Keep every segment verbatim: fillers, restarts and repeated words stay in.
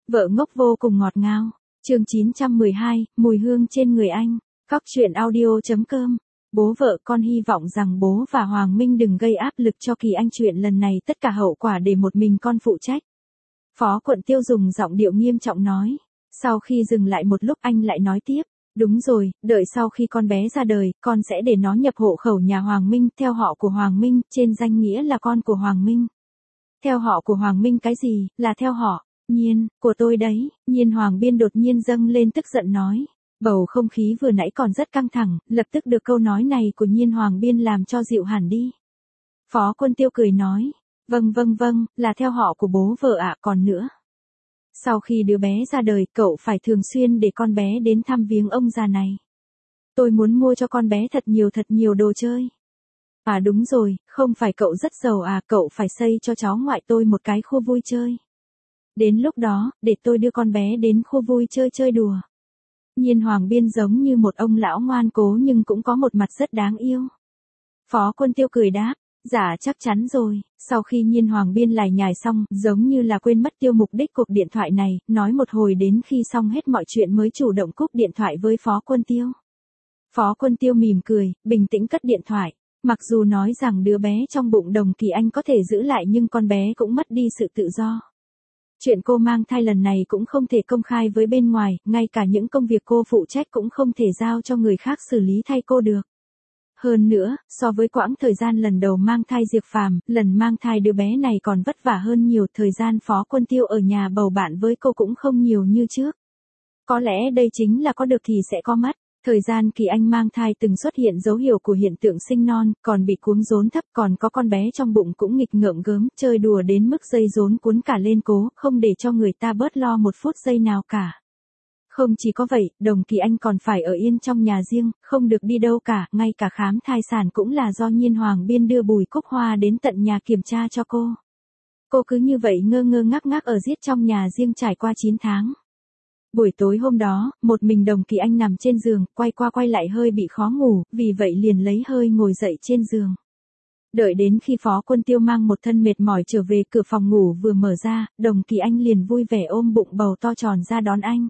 Vợ ngốc vô cùng ngọt ngào. Chương chín trăm mười hai, mùi hương trên người anh. Cóc truyện audio chấm com. Bố vợ con hy vọng rằng bố và Hoàng Minh đừng gây áp lực cho Kỳ Anh, chuyện lần này tất cả hậu quả để một mình con phụ trách. Phó Quận Tiêu dùng giọng điệu nghiêm trọng nói. Sau khi dừng lại một lúc anh lại nói tiếp. Đúng rồi, đợi sau khi con bé ra đời, con sẽ để nó nhập hộ khẩu nhà Hoàng Minh, theo họ của Hoàng Minh, trên danh nghĩa là con của Hoàng Minh. Theo họ của Hoàng Minh cái gì, là theo họ, Nhiên, của tôi đấy. Nhiên Hoàng Biên đột nhiên dâng lên tức giận nói. Bầu không khí vừa nãy còn rất căng thẳng, lập tức được câu nói này của Nhiên Hoàng Biên làm cho dịu hẳn đi. Phó Quân Tiêu cười nói. Vâng vâng vâng, là theo họ của bố vợ ạ, còn nữa. Sau khi đứa bé ra đời, cậu phải thường xuyên để con bé đến thăm viếng ông già này. Tôi muốn mua cho con bé thật nhiều thật nhiều đồ chơi. À đúng rồi, không phải cậu rất giàu à, cậu phải xây cho cháu ngoại tôi một cái khu vui chơi. Đến lúc đó, để tôi đưa con bé đến khu vui chơi chơi đùa. Nhiên Hoàng Biên giống như một ông lão ngoan cố nhưng cũng có một mặt rất đáng yêu. Phó Quân Tiêu cười đáp. Dạ chắc chắn rồi. Sau khi Nhiên Hoàng Biên lải nhải xong, giống như là quên mất tiêu mục đích cuộc điện thoại này, nói một hồi đến khi xong hết mọi chuyện mới chủ động cúp điện thoại với Phó Quân Tiêu. Phó Quân Tiêu mỉm cười, bình tĩnh cất điện thoại. Mặc dù nói rằng đứa bé trong bụng Đồng Kỳ Anh có thể giữ lại nhưng con bé cũng mất đi sự tự do. Chuyện cô mang thai lần này cũng không thể công khai với bên ngoài, ngay cả những công việc cô phụ trách cũng không thể giao cho người khác xử lý thay cô được. Hơn nữa, so với quãng thời gian lần đầu mang thai Diệp Phàm, lần mang thai đứa bé này còn vất vả hơn nhiều, thời gian Phó Quân Tiêu ở nhà bầu bạn với cô cũng không nhiều như trước. Có lẽ đây chính là có được thì sẽ có mất. Thời gian Kỳ Anh mang thai từng xuất hiện dấu hiệu của hiện tượng sinh non, còn bị cuống rốn thấp, còn có con bé trong bụng cũng nghịch ngợm gớm, chơi đùa đến mức dây rốn cuốn cả lên cố, không để cho người ta bớt lo một phút giây nào cả. Không chỉ có vậy, Đồng Kỳ Anh còn phải ở yên trong nhà riêng, không được đi đâu cả, ngay cả khám thai sản cũng là do Nhiên Hoàng Biên đưa Bùi Cúc Hoa đến tận nhà kiểm tra cho cô. Cô cứ như vậy ngơ ngơ ngác ngác ở giết trong nhà riêng trải qua chín tháng. Buổi tối hôm đó, một mình Đồng Kỳ Anh nằm trên giường, quay qua quay lại hơi bị khó ngủ, vì vậy liền lấy hơi ngồi dậy trên giường. Đợi đến khi Phó Quân Tiêu mang một thân mệt mỏi trở về, cửa phòng ngủ vừa mở ra, Đồng Kỳ Anh liền vui vẻ ôm bụng bầu to tròn ra đón anh.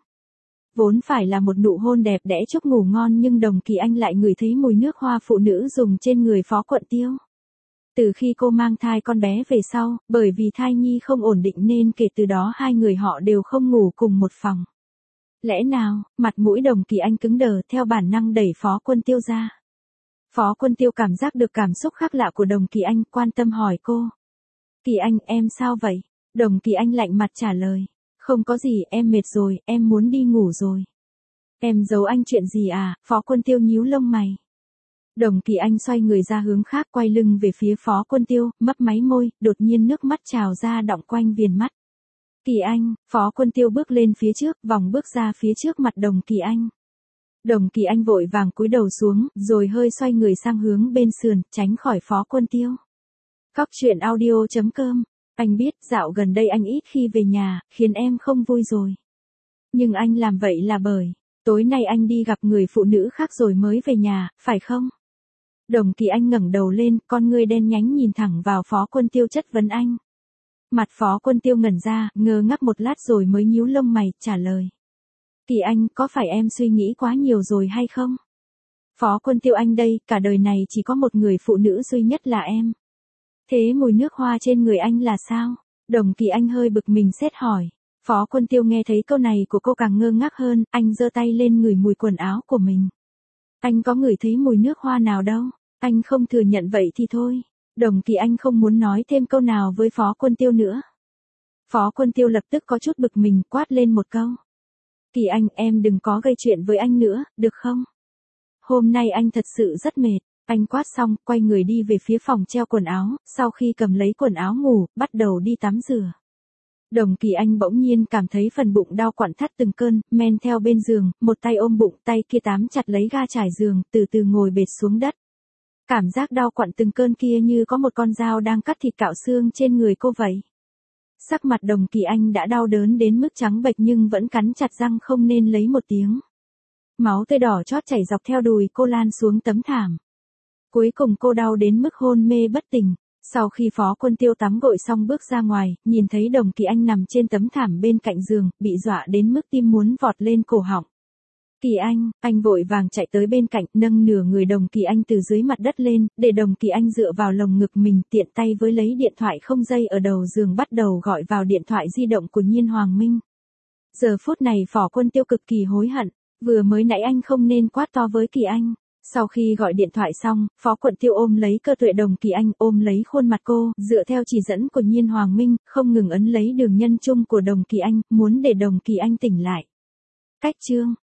Vốn phải là một nụ hôn đẹp đẽ chúc ngủ ngon nhưng Đồng Kỳ Anh lại ngửi thấy mùi nước hoa phụ nữ dùng trên người Phó Quận Tiêu. Từ khi cô mang thai con bé về sau, bởi vì thai nhi không ổn định nên kể từ đó hai người họ đều không ngủ cùng một phòng. Lẽ nào, mặt mũi Đồng Kỳ Anh cứng đờ, theo bản năng đẩy Phó Quân Tiêu ra. Phó Quân Tiêu cảm giác được cảm xúc khác lạ của Đồng Kỳ Anh, quan tâm hỏi cô. Kỳ Anh, em sao vậy? Đồng Kỳ Anh lạnh mặt trả lời. Không có gì, em mệt rồi, em muốn đi ngủ rồi. Em giấu anh chuyện gì à? Phó Quân Tiêu nhíu lông mày. Đồng Kỳ Anh xoay người ra hướng khác, quay lưng về phía Phó Quân Tiêu, mấp máy môi, đột nhiên nước mắt trào ra đọng quanh viền mắt. Kỳ Anh, Phó Quân Tiêu bước lên phía trước, vòng bước ra phía trước mặt Đồng Kỳ Anh. Đồng Kỳ Anh vội vàng cúi đầu xuống, rồi hơi xoay người sang hướng bên sườn, tránh khỏi Phó Quân Tiêu. Cóc truyện audio chấm com. Anh biết, dạo gần đây anh ít khi về nhà, khiến em không vui rồi. Nhưng anh làm vậy là bởi, tối nay anh đi gặp người phụ nữ khác rồi mới về nhà, phải không? Đồng Kỳ Anh ngẩng đầu lên, con ngươi đen nhánh nhìn thẳng vào Phó Quân Tiêu chất vấn anh. Mặt Phó Quân Tiêu ngẩn ra, ngơ ngác một lát rồi mới nhíu lông mày, trả lời. Kỳ Anh, có phải em suy nghĩ quá nhiều rồi hay không? Phó Quân Tiêu anh đây, cả đời này chỉ có một người phụ nữ duy nhất là em. Thế mùi nước hoa trên người anh là sao? Đồng Kỳ Anh hơi bực mình sét hỏi. Phó Quân Tiêu nghe thấy câu này của cô càng ngơ ngác hơn, anh giơ tay lên ngửi mùi quần áo của mình. Anh có ngửi thấy mùi nước hoa nào đâu, anh không thừa nhận vậy thì thôi. Đồng Kỳ Anh không muốn nói thêm câu nào với Phó Quân Tiêu nữa. Phó Quân Tiêu lập tức có chút bực mình, quát lên một câu. Kỳ Anh, em đừng có gây chuyện với anh nữa, được không? Hôm nay anh thật sự rất mệt. Anh quát xong, quay người đi về phía phòng treo quần áo, sau khi cầm lấy quần áo ngủ, bắt đầu đi tắm rửa. Đồng Kỳ Anh bỗng nhiên cảm thấy phần bụng đau quặn thắt từng cơn, men theo bên giường, một tay ôm bụng, tay kia tám chặt lấy ga trải giường, từ từ ngồi bệt xuống đất. Cảm giác đau quặn từng cơn kia như có một con dao đang cắt thịt cạo xương trên người cô vậy. Sắc mặt Đồng Kỳ Anh đã đau đớn đến mức trắng bệch nhưng vẫn cắn chặt răng không nên lấy một tiếng. Máu tươi đỏ chót chảy dọc theo đùi cô lan xuống tấm thảm. Cuối cùng cô đau đến mức hôn mê bất tỉnh. Sau khi Phó Quân Tiêu tắm gội xong bước ra ngoài, nhìn thấy Đồng Kỳ Anh nằm trên tấm thảm bên cạnh giường, bị dọa đến mức tim muốn vọt lên cổ họng. Kỳ Anh, anh vội vàng chạy tới bên cạnh, nâng nửa người Đồng Kỳ Anh từ dưới mặt đất lên, để Đồng Kỳ Anh dựa vào lồng ngực mình, tiện tay với lấy điện thoại không dây ở đầu giường bắt đầu gọi vào điện thoại di động của Nhiên Hoàng Minh. Giờ phút này Phó Quân Tiêu cực kỳ hối hận, vừa mới nãy anh không nên quát to với Kỳ Anh. Sau khi gọi điện thoại xong, Phó Quân Tiêu ôm lấy cơ thể Đồng Kỳ Anh, ôm lấy khuôn mặt cô, dựa theo chỉ dẫn của Nhiên Hoàng Minh, không ngừng ấn lấy đường nhân trung của Đồng Kỳ Anh, muốn để Đồng Kỳ Anh tỉnh lại. Cách chương